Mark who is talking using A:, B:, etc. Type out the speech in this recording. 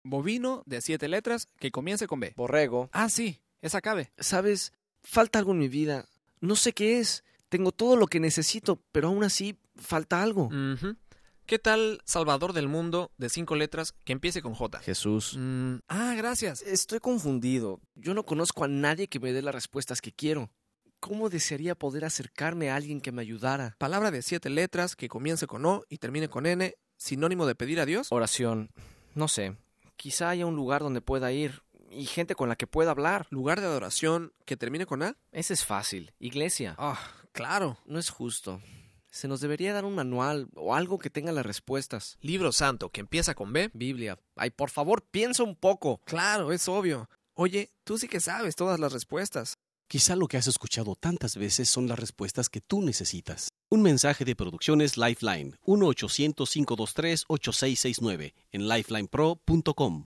A: Bovino de 7 letras que comience con B.
B: Borrego.
A: Ah, sí, esa cabe.
B: ¿Sabes? Falta algo en mi vida. No sé qué es. Tengo todo lo que necesito, pero aún así falta algo.
A: Ujú. ¿Qué tal Salvador del Mundo de 5 letras que empiece con J?
B: Jesús.
A: Gracias.
B: Estoy confundido. Yo no conozco a nadie que me dé las respuestas que quiero. ¿Cómo desearía poder acercarme a alguien que me ayudara?
A: Palabra de 7 letras que comience con O y termine con N, sinónimo de pedir a Dios.
B: Oración. No sé. Quizá haya un lugar donde pueda ir y gente con la que pueda hablar.
A: Lugar de adoración que termine con A.
B: Ese es fácil. Iglesia.
A: Claro.
B: No es justo. Se nos debería dar un manual o algo que tenga las respuestas.
A: Libro santo que empieza con B.
B: Biblia. Ay, por favor, piensa un poco.
A: Claro, es obvio. Oye, tú sí que sabes todas las respuestas.
C: Quizá lo que has escuchado tantas veces son las respuestas que tú necesitas. Un mensaje de Producciones Lifeline, 1-800-523-8669, en lifelinepro.com.